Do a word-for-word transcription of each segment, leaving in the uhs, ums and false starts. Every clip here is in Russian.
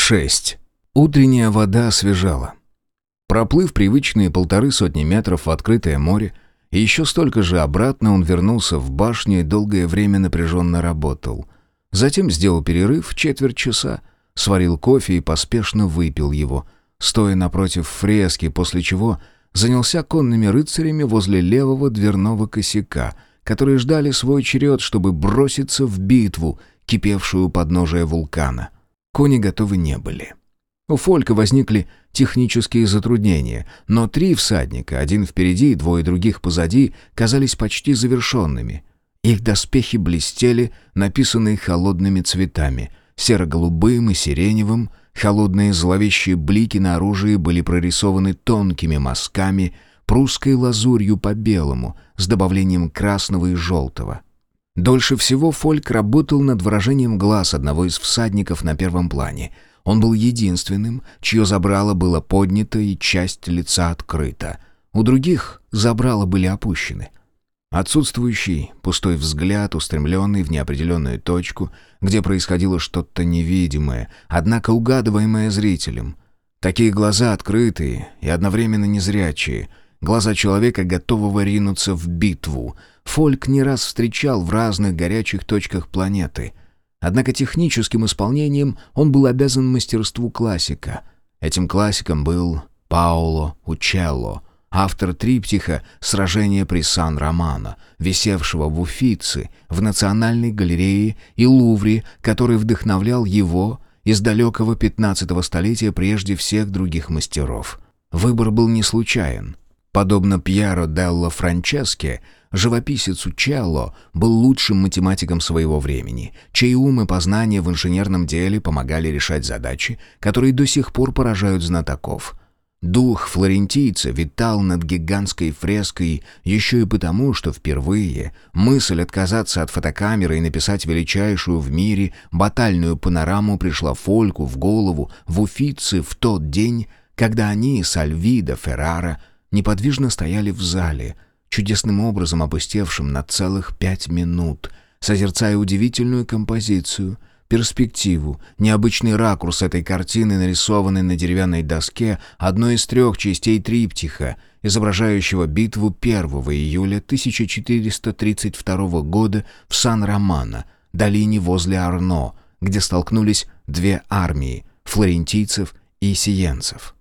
шесть. Утренняя вода освежала. Проплыв привычные полторы сотни метров в открытое море, и еще столько же обратно, он вернулся в башню и долгое время напряженно работал. Затем сделал перерыв четверть часа, сварил кофе и поспешно выпил его, стоя напротив фрески, после чего занялся конными рыцарями возле левого дверного косяка, которые ждали свой черед, чтобы броситься в битву, кипевшую у подножия вулкана. Кони готовы не были. У Фолька возникли технические затруднения, но три всадника, один впереди и двое других позади, казались почти завершенными. Их доспехи блестели, написанные холодными цветами, серо-голубым и сиреневым. Холодные зловещие блики на оружии были прорисованы тонкими мазками, прусской лазурью по белому, с добавлением красного и желтого. Дольше всего Фольк работал над выражением глаз одного из всадников на первом плане. Он был единственным, чье забрало было поднято и часть лица открыта. У других забрала были опущены. Отсутствующий, пустой взгляд, устремленный в неопределенную точку, где происходило что-то невидимое, однако угадываемое зрителем. Такие глаза открытые и одновременно незрячие, глаза человека, готового ринуться в битву, Фольк не раз встречал в разных горячих точках планеты. Однако техническим исполнением он был обязан мастерству классика. Этим классиком был Паоло Учелло, автор триптиха «Сражение при Сан-Романо», висевшего в Уффици, в Национальной галерее и Лувре, который вдохновлял его из далекого пятнадцатого столетия прежде всех других мастеров. Выбор был не случайен. Подобно Пьеро делло Франческе, живописец Учелло был лучшим математиком своего времени, чей ум и познания в инженерном деле помогали решать задачи, которые до сих пор поражают знатоков. Дух флорентийца витал над гигантской фреской еще и потому, что впервые мысль отказаться от фотокамеры и написать величайшую в мире батальную панораму пришла Фольку в голову в Уффици в тот день, когда они с Альвидо Феррара неподвижно стояли в зале, чудесным образом опустевшим на целых пять минут, созерцая удивительную композицию, перспективу, необычный ракурс этой картины, нарисованной на деревянной доске одной из трех частей триптиха, изображающего битву первого июля тысяча четыреста тридцать второго года в Сан-Романо, долине возле Арно, где столкнулись две армии – флорентийцев и сиенцев.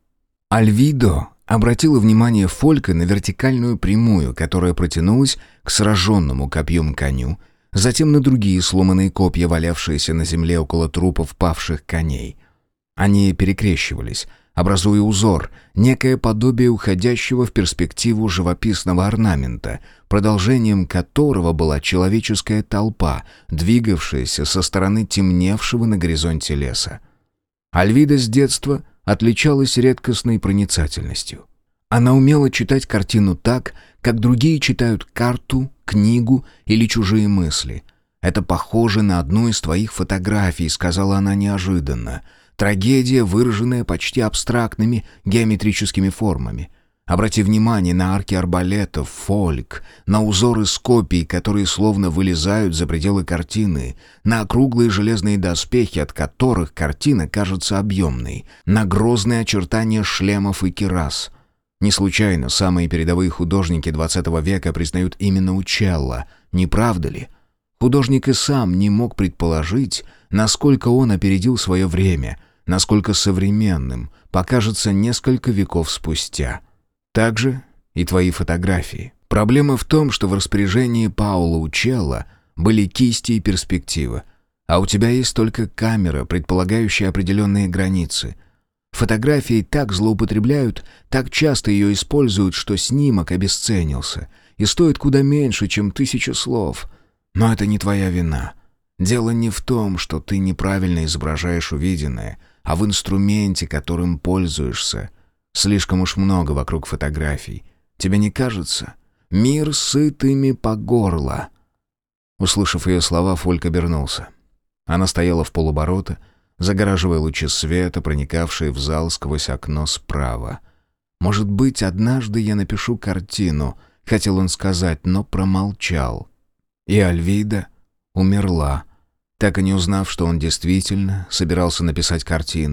Альвидо обратила внимание Фолька на вертикальную прямую, которая протянулась к сраженному копьем коню, затем на другие сломанные копья, валявшиеся на земле около трупов павших коней. Они перекрещивались, образуя узор, некое подобие уходящего в перспективу живописного орнамента, продолжением которого была человеческая толпа, двигавшаяся со стороны темневшего на горизонте леса. Альвида с детства отличалась редкостной проницательностью. Она умела читать картину так, как другие читают карту, книгу или чужие мысли. «Это похоже на одну из твоих фотографий», — сказала она неожиданно. «Трагедия, выраженная почти абстрактными геометрическими формами. Обрати внимание на арки арбалетов, Фольк, на узоры с копий, которые словно вылезают за пределы картины, на округлые железные доспехи, от которых картина кажется объемной, на грозные очертания шлемов и кирас». Не случайно самые передовые художники двадцатого века признают именно Учелло, не правда ли? Художник и сам не мог предположить, насколько он опередил свое время, насколько современным покажется несколько веков спустя. Так же и твои фотографии. Проблема в том, что в распоряжении Паоло Учелло были кисти и перспектива, а у тебя есть только камера, предполагающая определенные границы. Фотографии так злоупотребляют, так часто ее используют, что снимок обесценился и стоит куда меньше, чем тысяча слов. Но это не твоя вина. Дело не в том, что ты неправильно изображаешь увиденное, а в инструменте, которым пользуешься. Слишком уж много вокруг фотографий. Тебе не кажется? Мир сыт ими по горло. Услышав ее слова, Фольк обернулся. Она стояла в полоборота, загораживая лучи света, проникавшие в зал сквозь окно справа. «Может быть, однажды я напишу картину», — хотел он сказать, но промолчал. И Альвида умерла, так и не узнав, что он действительно собирался написать картину,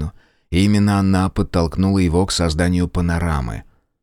И именно она подтолкнула его к созданию панорамы.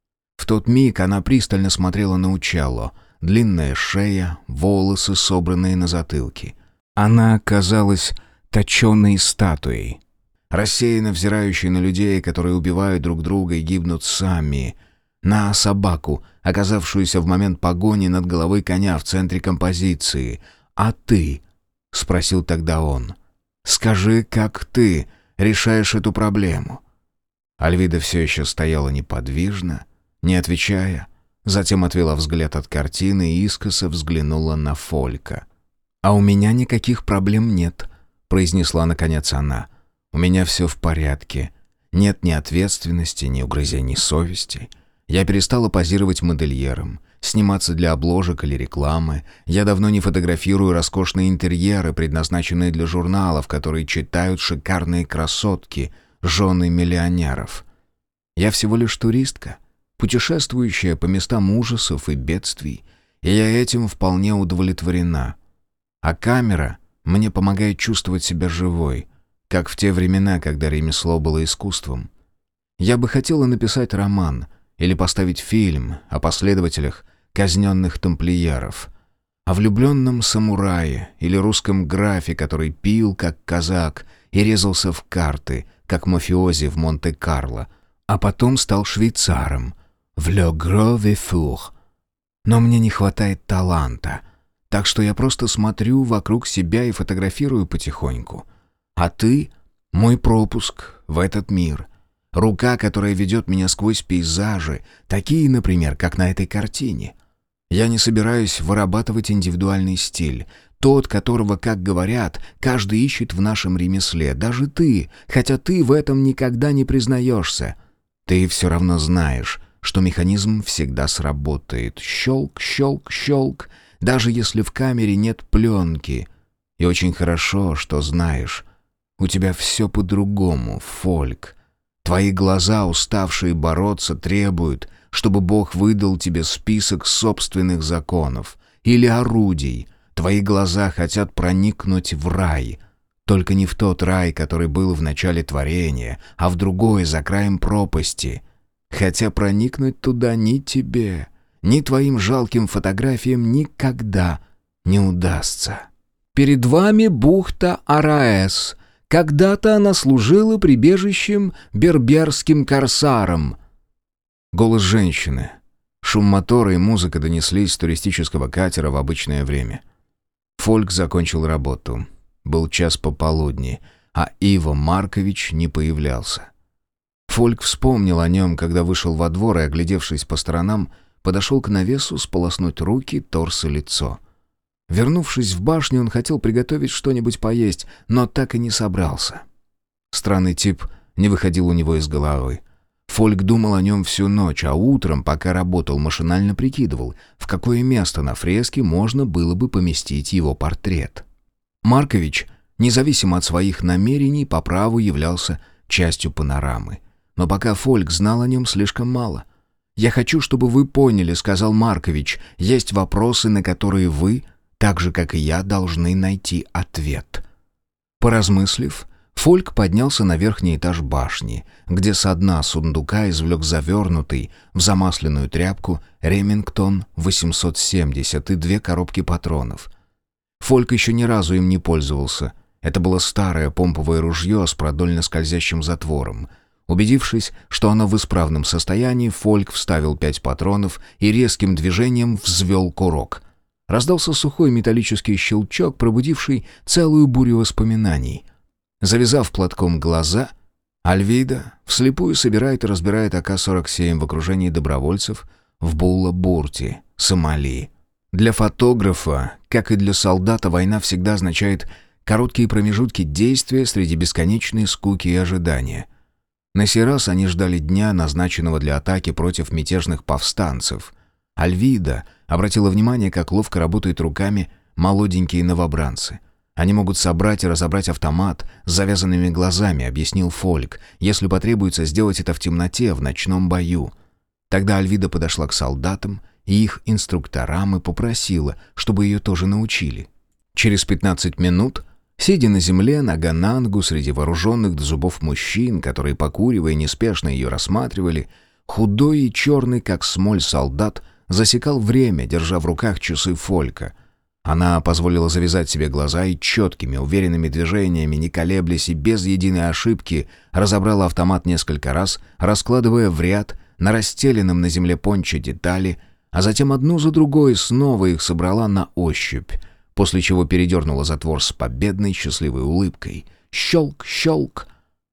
В тот миг она пристально смотрела на Учелло. Длинная шея, волосы, собранные на затылке. Она казалась точенной статуей, рассеянно взирающей на людей, которые убивают друг друга и гибнут сами, на собаку, оказавшуюся в момент погони над головой коня в центре композиции. «А ты?» — спросил тогда он. «Скажи, как ты решаешь эту проблему?» Альвида все еще стояла неподвижно, не отвечая, затем отвела взгляд от картины и искоса взглянула на Фолька. «А у меня никаких проблем нет», — произнесла наконец она. «У меня все в порядке. Нет ни ответственности, ни угрызений совести. Я перестала позировать модельером, сниматься для обложек или рекламы. Я давно не фотографирую роскошные интерьеры, предназначенные для журналов, которые читают шикарные красотки, жены миллионеров. Я всего лишь туристка, путешествующая по местам ужасов и бедствий, и я этим вполне удовлетворена. А камера мне помогает чувствовать себя живой, как в те времена, когда ремесло было искусством. Я бы хотела написать роман или поставить фильм о последователях казненных тамплиеров, о влюбленном самурае или русском графе, который пил, как казак, и резался в карты, как мафиози в Монте-Карло, а потом стал швейцаром в «Le Gros Vaufour». Но мне не хватает таланта, так что я просто смотрю вокруг себя и фотографирую потихоньку. А ты — мой пропуск в этот мир. Рука, которая ведет меня сквозь пейзажи, такие, например, как на этой картине. Я не собираюсь вырабатывать индивидуальный стиль, тот, которого, как говорят, каждый ищет в нашем ремесле, даже ты, хотя ты в этом никогда не признаешься. Ты все равно знаешь, что механизм всегда сработает. Щелк, щелк, щелк, даже если в камере нет пленки. И очень хорошо, что знаешь, у тебя все по-другому, Фольк. Твои глаза, уставшие бороться, требуют, чтобы Бог выдал тебе список собственных законов или орудий. Твои глаза хотят проникнуть в рай. Только не в тот рай, который был в начале творения, а в другой, за краем пропасти. Хотя проникнуть туда ни тебе, ни твоим жалким фотографиям никогда не удастся. Перед вами бухта Араэс. Когда-то она служила прибежищем берберским корсарам. Голос женщины. Шум мотора и музыка донеслись с туристического катера в обычное время. Фольк закончил работу. Был час пополудни, а Иво Маркович не появлялся. Фольк вспомнил о нем, когда вышел во двор и, оглядевшись по сторонам, подошел к навесу сполоснуть руки, торс и лицо. Вернувшись в башню, он хотел приготовить что-нибудь поесть, но так и не собрался. Странный тип не выходил у него из головы. Фольк думал о нем всю ночь, а утром, пока работал, машинально прикидывал, в какое место на фреске можно было бы поместить его портрет. Маркович, независимо от своих намерений, по праву являлся частью панорамы. Но пока Фольк знал о нем слишком мало. «Я хочу, чтобы вы поняли», — сказал Маркович, — «есть вопросы, на которые вы, так же, как и я, должны найти ответ». Поразмыслив, Фольк поднялся на верхний этаж башни, где со дна сундука извлек завернутый в замасленную тряпку «Ремингтон восемьсот семьдесят» и две коробки патронов. Фольк еще ни разу им не пользовался. Это было старое помповое ружье с продольно скользящим затвором. Убедившись, что оно в исправном состоянии, Фольк вставил пять патронов и резким движением взвел курок. Раздался сухой металлический щелчок, пробудивший целую бурю воспоминаний. Завязав платком глаза, Альвида вслепую собирает и разбирает а ка сорок семь в окружении добровольцев в Булла-Бурте, Сомали. Для фотографа, как и для солдата, война всегда означает короткие промежутки действия среди бесконечной скуки и ожидания. На сей раз они ждали дня, назначенного для атаки против мятежных повстанцев. Альвида обратила внимание, как ловко работают руками молоденькие новобранцы. Они могут собрать и разобрать автомат с завязанными глазами, объяснил Фольк, если потребуется сделать это в темноте, в ночном бою. Тогда Альвида подошла к солдатам и их инструкторам и попросила, чтобы ее тоже научили. Через пятнадцать минут Сидя на земле, нога на ногу среди вооруженных до зубов мужчин, которые, покуривая, неспешно ее рассматривали, худой и черный, как смоль солдат, засекал время, держа в руках часы Фолька. Она позволила завязать себе глаза и четкими, уверенными движениями, не колеблясь и без единой ошибки, разобрала автомат несколько раз, раскладывая в ряд на расстеленном на земле понче детали, а затем одну за другой снова их собрала на ощупь, после чего передернула затвор с победной счастливой улыбкой. Щелк, щелк.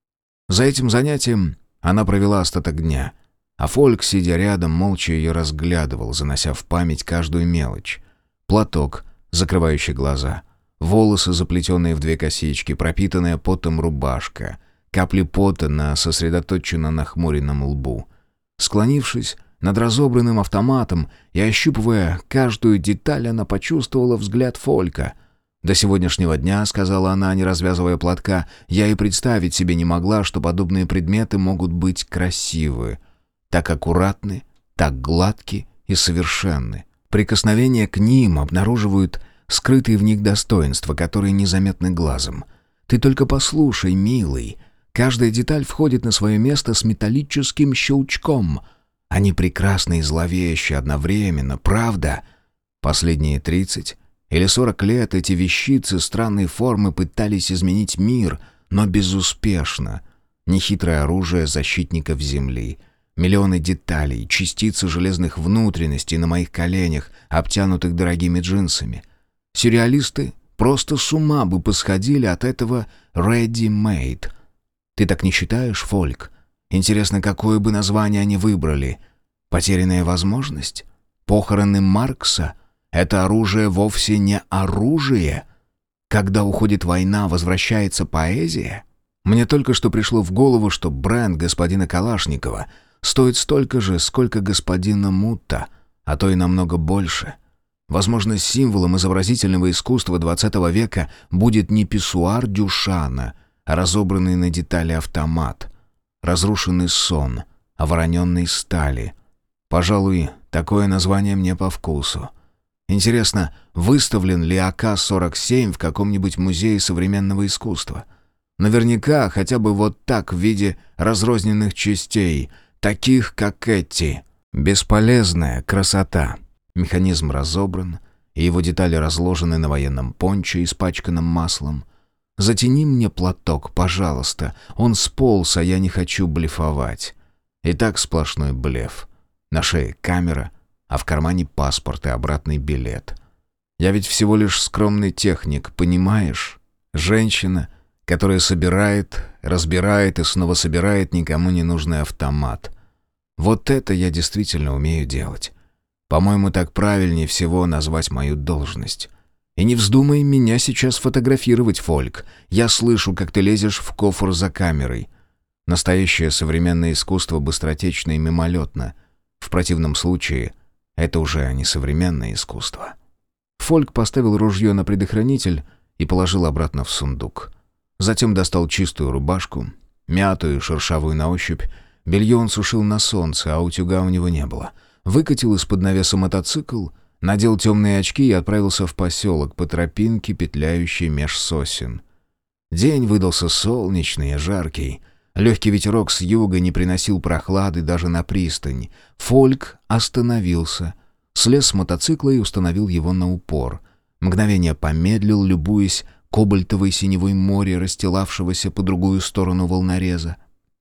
За этим занятием она провела остаток дня, а Фольк, сидя рядом, молча ее разглядывал, занося в память каждую мелочь. Платок, закрывающий глаза, волосы, заплетенные в две косички, пропитанная потом рубашка, капли пота на сосредоточенно нахмуренном лбу. Склонившись над разобранным автоматом и ощупывая каждую деталь, она почувствовала взгляд Фолька. «До сегодняшнего дня, — сказала она, не развязывая платка, — я и представить себе не могла, что подобные предметы могут быть красивы. Так аккуратны, так гладки и совершенны. Прикосновения к ним обнаруживают скрытые в них достоинства, которые незаметны глазом. Ты только послушай, милый, каждая деталь входит на свое место с металлическим щелчком. Они прекрасны и зловещи одновременно, правда? Последние тридцать или сорок лет эти вещицы странной формы пытались изменить мир, но безуспешно. Нехитрое оружие защитников Земли. Миллионы деталей, частицы железных внутренностей на моих коленях, обтянутых дорогими джинсами. Сюрреалисты просто с ума бы посходили от этого ready-made. Ты так не считаешь, Фольк? Интересно, какое бы название они выбрали? Потерянная возможность? Похороны Маркса? Это оружие вовсе не оружие? Когда уходит война, возвращается поэзия? Мне только что пришло в голову, что бренд господина Калашникова стоит столько же, сколько господина Мутта, а то и намного больше. Возможно, символом изобразительного искусства двадцатого века будет не писсуар Дюшана, а разобранный на детали автомат, разрушенный сон о вороненной стали. Пожалуй, такое название мне по вкусу. Интересно, выставлен ли А К сорок семь в каком-нибудь музее современного искусства? Наверняка хотя бы вот так в виде разрозненных частей, таких как эти. Бесполезная красота. Механизм разобран, и его детали разложены на военном понче, испачканном маслом. «Затяни мне платок, пожалуйста. Он сполз, а я не хочу блефовать». И так сплошной блеф. На шее камера, а в кармане паспорт и обратный билет. Я ведь всего лишь скромный техник, понимаешь? Женщина, которая собирает, разбирает и снова собирает никому не нужный автомат. Вот это я действительно умею делать. По-моему, так правильнее всего назвать мою должность. И не вздумай меня сейчас фотографировать, Фольк. Я слышу, как ты лезешь в кофр за камерой. Настоящее современное искусство быстротечно и мимолетно. В противном случае это уже не современное искусство. Фольк поставил ружье на предохранитель и положил обратно в сундук. Затем достал чистую рубашку, мятую и шершавую на ощупь. Белье он сушил на солнце, а утюга у него не было. Выкатил из-под навеса мотоцикл, надел темные очки и отправился в поселок по тропинке, петляющей меж сосен. День выдался солнечный и жаркий. Легкий ветерок с юга не приносил прохлады даже на пристань. Фольк остановился, слез с мотоцикла и установил его на упор. Мгновение помедлил, любуясь кобальтовой синевой море, расстилавшегося по другую сторону волнореза.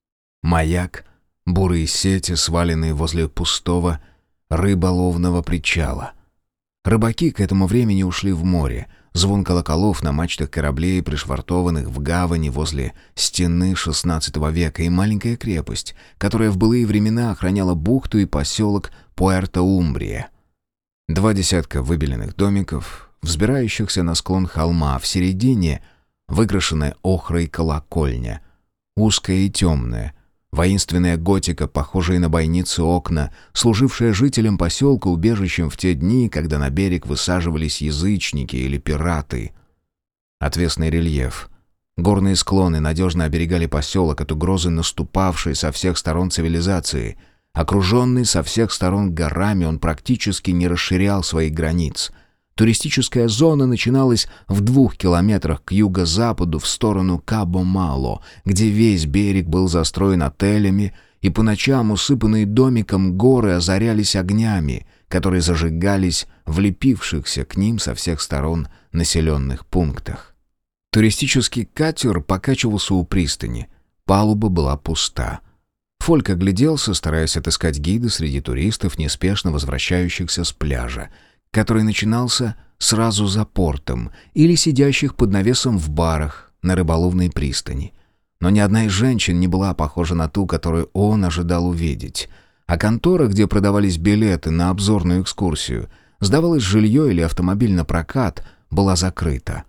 Маяк, бурые сети, сваленные возле пустого рыболовного причала. Рыбаки к этому времени ушли в море. Звон колоколов на мачтах кораблей, пришвартованных в гавани возле стены шестнадцатого века, и маленькая крепость, которая в былые времена охраняла бухту и поселок Пуэрто-Умбрия. Два десятка выбеленных домиков, взбирающихся на склон холма, а в середине выкрашенная охрой колокольня, узкая и темная, воинственная готика, похожая на бойницы окна, служившая жителям поселка убежищем в те дни, когда на берег высаживались язычники или пираты. Отвесный рельеф. Горные склоны надежно оберегали поселок от угрозы наступавшей со всех сторон цивилизации. Окруженный со всех сторон горами, он практически не расширял своих границ. Туристическая зона начиналась в двух километрах к юго-западу в сторону Кабо-Мало, где весь берег был застроен отелями, и по ночам усыпанные домиком горы озарялись огнями, которые зажигались в лепившихся к ним со всех сторон населенных пунктах. Туристический катер покачивался у пристани. Палуба была пуста. Фольк огляделся, стараясь отыскать гида среди туристов, неспешно возвращающихся с пляжа, который начинался сразу за портом, или сидящих под навесом в барах на рыболовной пристани. Но ни одна из женщин не была похожа на ту, которую он ожидал увидеть. А контора, где продавались билеты на обзорную экскурсию, сдавалось жилье или автомобиль на прокат, была закрыта.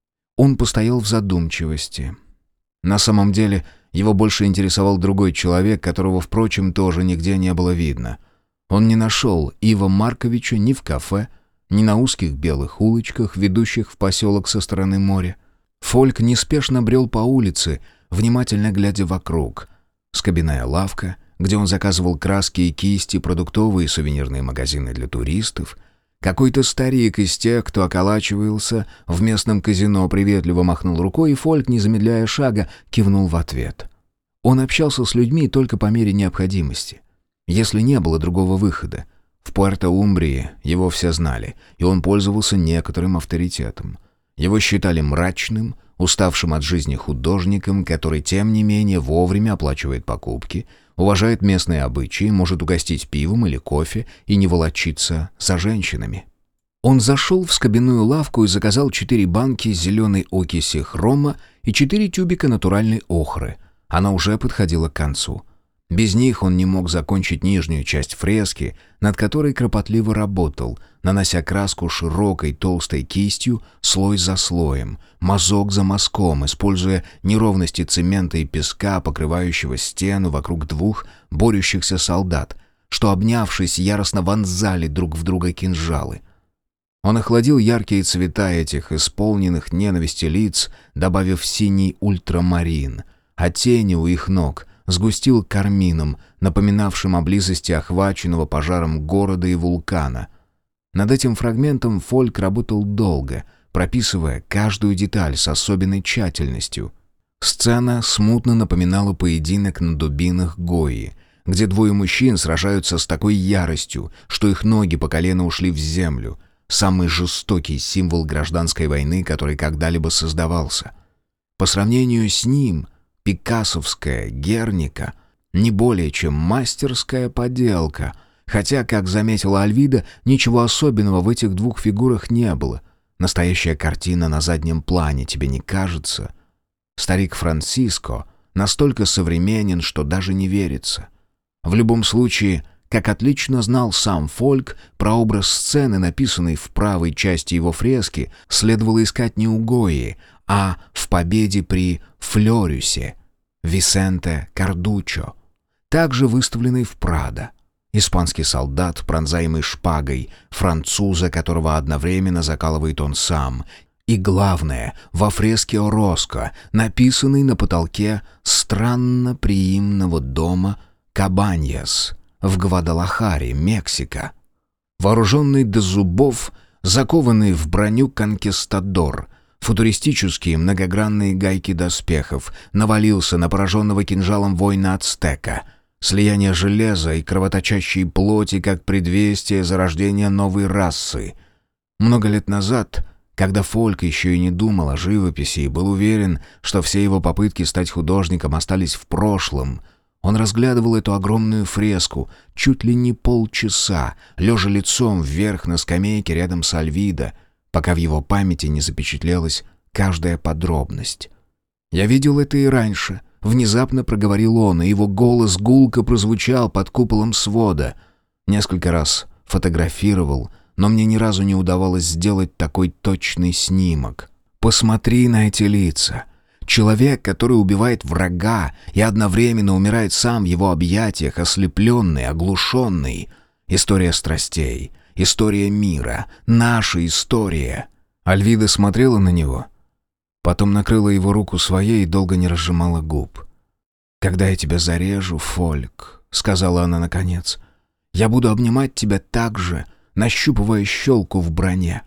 Он постоял в задумчивости. На самом деле, его больше интересовал другой человек, которого, впрочем, тоже нигде не было видно. Он не нашел Ива Марковича ни в кафе, ни на узких белых улочках, ведущих в поселок со стороны моря. Фольк неспешно брел по улице, внимательно глядя вокруг. Скобяная лавка, где он заказывал краски и кисти, продуктовые и сувенирные магазины для туристов. Какой-то старик из тех, кто околачивался в местном казино, приветливо махнул рукой, и Фольк, не замедляя шага, кивнул в ответ. Он общался с людьми только по мере необходимости. Если не было другого выхода. В Пуэрто-Умбрии его все знали, и он пользовался некоторым авторитетом. Его считали мрачным, уставшим от жизни художником, который, тем не менее, вовремя оплачивает покупки, уважает местные обычаи, может угостить пивом или кофе и не волочиться за женщинами. Он зашел в скобяную лавку и заказал четыре банки зеленой окиси хрома и четыре тюбика натуральной охры. Она уже подходила к концу. Без них он не мог закончить нижнюю часть фрески, над которой кропотливо работал, нанося краску широкой толстой кистью, слой за слоем, мазок за мазком, используя неровности цемента и песка, покрывающего стену вокруг двух борющихся солдат, что, обнявшись, яростно вонзали друг в друга кинжалы. Он охладил яркие цвета этих исполненных ненависти лиц, добавив синий ультрамарин, а тени у их ног сгустил кармином, напоминавшим о близости охваченного пожаром города и вулкана. Над этим фрагментом Фольк работал долго, прописывая каждую деталь с особенной тщательностью. Сцена смутно напоминала поединок на дубинах Гои, где двое мужчин сражаются с такой яростью, что их ноги по колено ушли в землю, самый жестокий символ гражданской войны, который когда-либо создавался. По сравнению с ним пикассовская «Герника» не более чем мастерская поделка, хотя, как заметила Альвида, ничего особенного в этих двух фигурах не было. Настоящая картина на заднем плане, тебе не кажется? Старик Франциско настолько современен, что даже не верится. В любом случае, как отлично знал сам Фольк, прообраз сцены, написанный в правой части его фрески, следовало искать не у Гои, а в победе при Флорюсе, Висенте Кардуччо, также выставленный в Прадо. Испанский солдат, пронзаемый шпагой, француза, которого одновременно закалывает он сам, и, главное, во фреске Ороско, написанный на потолке странно приимного дома Кабаньяс в Гвадалахаре, Мексика. Вооруженный до зубов, закованный в броню конкистадор, футуристические многогранные гайки доспехов, навалился на пораженного кинжалом воина ацтека. Слияние железа и кровоточащей плоти как предвестие зарождения новой расы. Много лет назад, когда Фольк еще и не думал о живописи и был уверен, что все его попытки стать художником остались в прошлом, он разглядывал эту огромную фреску чуть ли не полчаса, лежа лицом вверх на скамейке рядом с Альвидо, пока в его памяти не запечатлелась каждая подробность. «Я видел это и раньше», — внезапно проговорил он, и его голос гулко прозвучал под куполом свода. Несколько раз фотографировал, но мне ни разу не удавалось сделать такой точный снимок. Посмотри на эти лица. Человек, который убивает врага и одновременно умирает сам в его объятиях, ослепленный, оглушенный. История страстей. История мира. Наша история. Альвида смотрела на него. Потом накрыла его руку своей и долго не разжимала губ. «Когда я тебя зарежу, Фольк», — сказала она наконец, — «я буду обнимать тебя так же, нащупывая щелку в броне.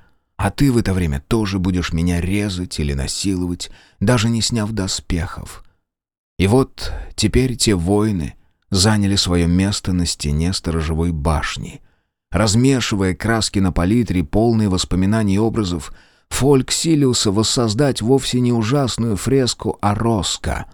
А ты в это время тоже будешь меня резать или насиловать, даже не сняв доспехов. И вот теперь те воины заняли свое место на стене сторожевой башни. Размешивая краски на палитре, полные воспоминаний и образов, Фольк силился воссоздать вовсе не ужасную фреску Ороска,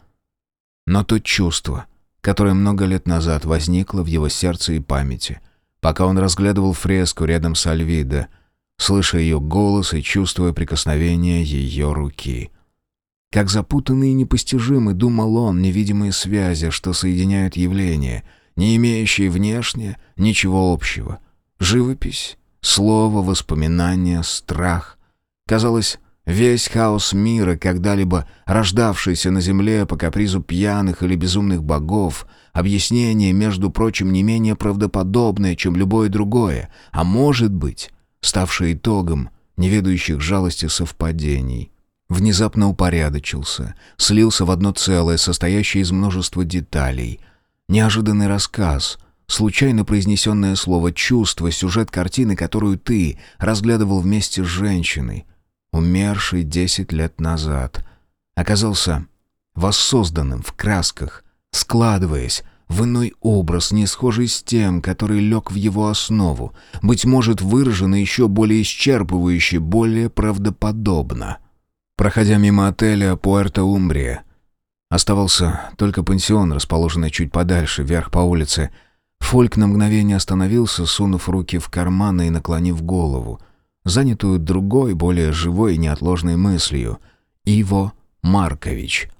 но то чувство, которое много лет назад возникло в его сердце и памяти, пока он разглядывал фреску рядом с Альвидо, слыша ее голос и чувствуя прикосновение ее руки. Как запутанный и непостижимый думал он невидимые связи, что соединяют явления, не имеющие внешне ничего общего. Живопись, слово, воспоминания, страх. Казалось, весь хаос мира, когда-либо рождавшийся на земле по капризу пьяных или безумных богов, объяснение, между прочим, не менее правдоподобное, чем любое другое, а может быть, ставшее итогом неведающих жалости совпадений, внезапно упорядочился, слился в одно целое, состоящее из множества деталей. Неожиданный рассказ, случайно произнесенное слово, чувство, сюжет картины, которую ты разглядывал вместе с женщиной, умершей десять лет назад, оказался воссозданным в красках, складываясь в иной образ, не схожий с тем, который лег в его основу, быть может, выражено еще более исчерпывающе, более правдоподобно. Проходя мимо отеля Пуэрто-Умбрия, оставался только пансион, расположенный чуть подальше, вверх по улице. Фольк на мгновение остановился, сунув руки в карманы и наклонив голову, занятую другой, более живой и неотложной мыслью. Иво Маркович.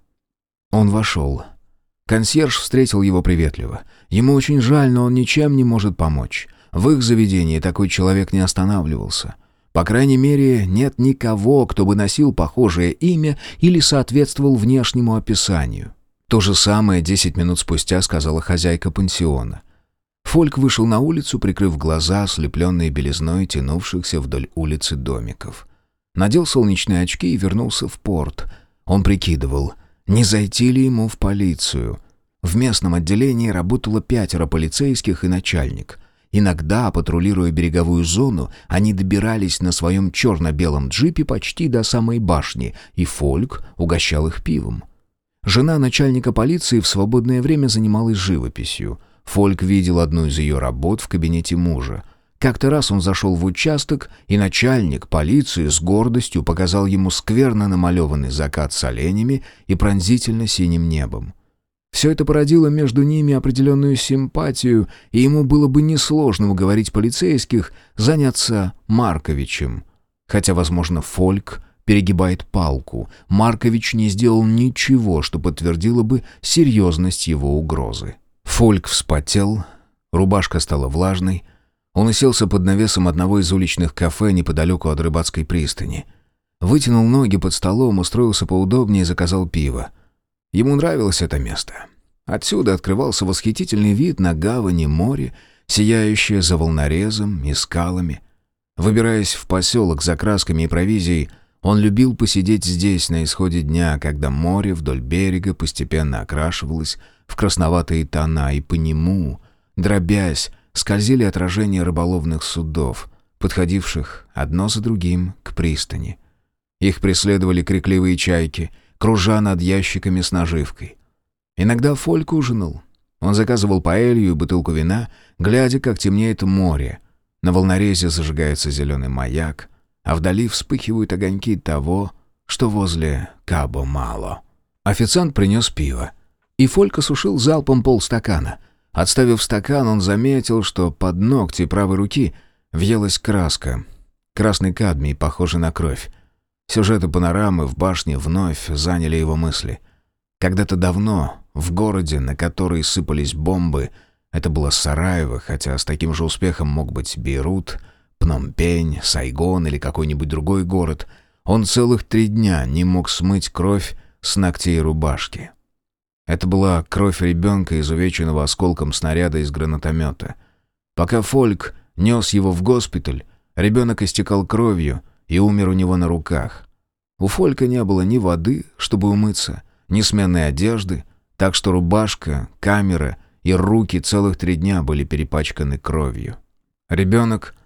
Он вошел. Консьерж встретил его приветливо. Ему очень жаль, но он ничем не может помочь. В их заведении такой человек не останавливался. По крайней мере, нет никого, кто бы носил похожее имя или соответствовал внешнему описанию. То же самое десять минут спустя сказала хозяйка пансиона. Фольк вышел на улицу, прикрыв глаза, ослепленные белизной тянувшихся вдоль улицы домиков. Надел солнечные очки и вернулся в порт. Он прикидывал, не зайти ли ему в полицию. В местном отделении работало пятеро полицейских и начальник. Иногда, патрулируя береговую зону, они добирались на своем черно-белом джипе почти до самой башни, и Фольк угощал их пивом. Жена начальника полиции в свободное время занималась живописью. Фольк видел одну из ее работ в кабинете мужа. Как-то раз он зашел в участок, и начальник полиции с гордостью показал ему скверно намалеванный закат с оленями и пронзительно синим небом. Все это породило между ними определенную симпатию, и ему было бы несложно уговорить полицейских заняться Марковичем. Хотя, возможно, Фольк перегибает палку. Маркович не сделал ничего, что подтвердило бы серьезность его угрозы. Фольк вспотел, рубашка стала влажной. Он уселся под навесом одного из уличных кафе неподалеку от рыбацкой пристани. Вытянул ноги под столом, устроился поудобнее и заказал пиво. Ему нравилось это место. Отсюда открывался восхитительный вид на гавань и море, сияющее за волнорезом и скалами. Выбираясь в поселок за красками и провизией, он любил посидеть здесь на исходе дня, когда море вдоль берега постепенно окрашивалось в красноватые тона, и по нему, дробясь, скользили отражения рыболовных судов, подходивших одно за другим к пристани. Их преследовали крикливые чайки, кружа над ящиками с наживкой. Иногда Фольк ужинал. Он заказывал паэлью и бутылку вина, глядя, как темнеет море. На волнорезе зажигается зеленый маяк, а вдали вспыхивают огоньки того, что возле Кабо-Мало. Официант принес пиво, и Фольк осушил залпом полстакана. Отставив стакан, он заметил, что под ногти правой руки въелась краска. Красный кадмий, похожий на кровь. Сюжеты панорамы в башне вновь заняли его мысли. Когда-то давно, в городе, на который сыпались бомбы, это было Сараево, хотя с таким же успехом мог быть Бейрут, Пномпень, Сайгон или какой-нибудь другой город, он целых три дня не мог смыть кровь с ногтей рубашки. Это была кровь ребенка, изувеченного осколком снаряда из гранатомета. Пока Фольк нес его в госпиталь, ребенок истекал кровью и умер у него на руках. У Фолька не было ни воды, чтобы умыться, ни сменной одежды, так что рубашка, камера и руки целых три дня были перепачканы кровью. Ребенок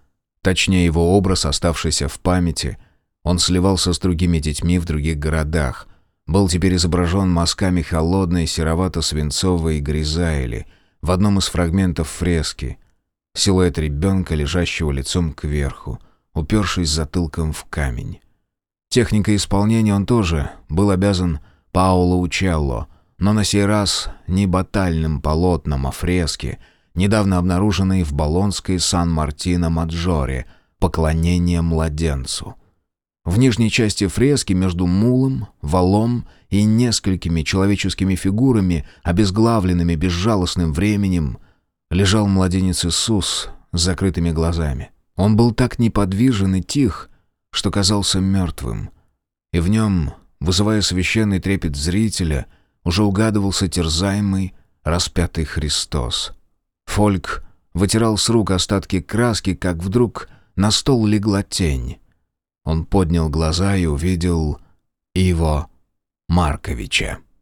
Точнее, его образ, оставшийся в памяти. Он сливался с другими детьми в других городах. Был теперь изображен мазками холодной серовато-свинцовой гризаэли в одном из фрагментов фрески. Силуэт ребенка, лежащего лицом кверху, упершись затылком в камень. Техникой исполнения он тоже был обязан Паоло Учелло, но на сей раз не батальным полотном, а фрески, недавно обнаруженной в болонской Сан-Мартино-Маджоре, «Поклонение младенцу». В нижней части фрески между мулом, валом и несколькими человеческими фигурами, обезглавленными безжалостным временем, лежал младенец Иисус с закрытыми глазами. Он был так неподвижен и тих, что казался мертвым. И в нем, вызывая священный трепет зрителя, уже угадывался терзаемый, распятый Христос. Фольк вытирал с рук остатки краски, как вдруг на стол легла тень. Он поднял глаза и увидел Иво Марковича.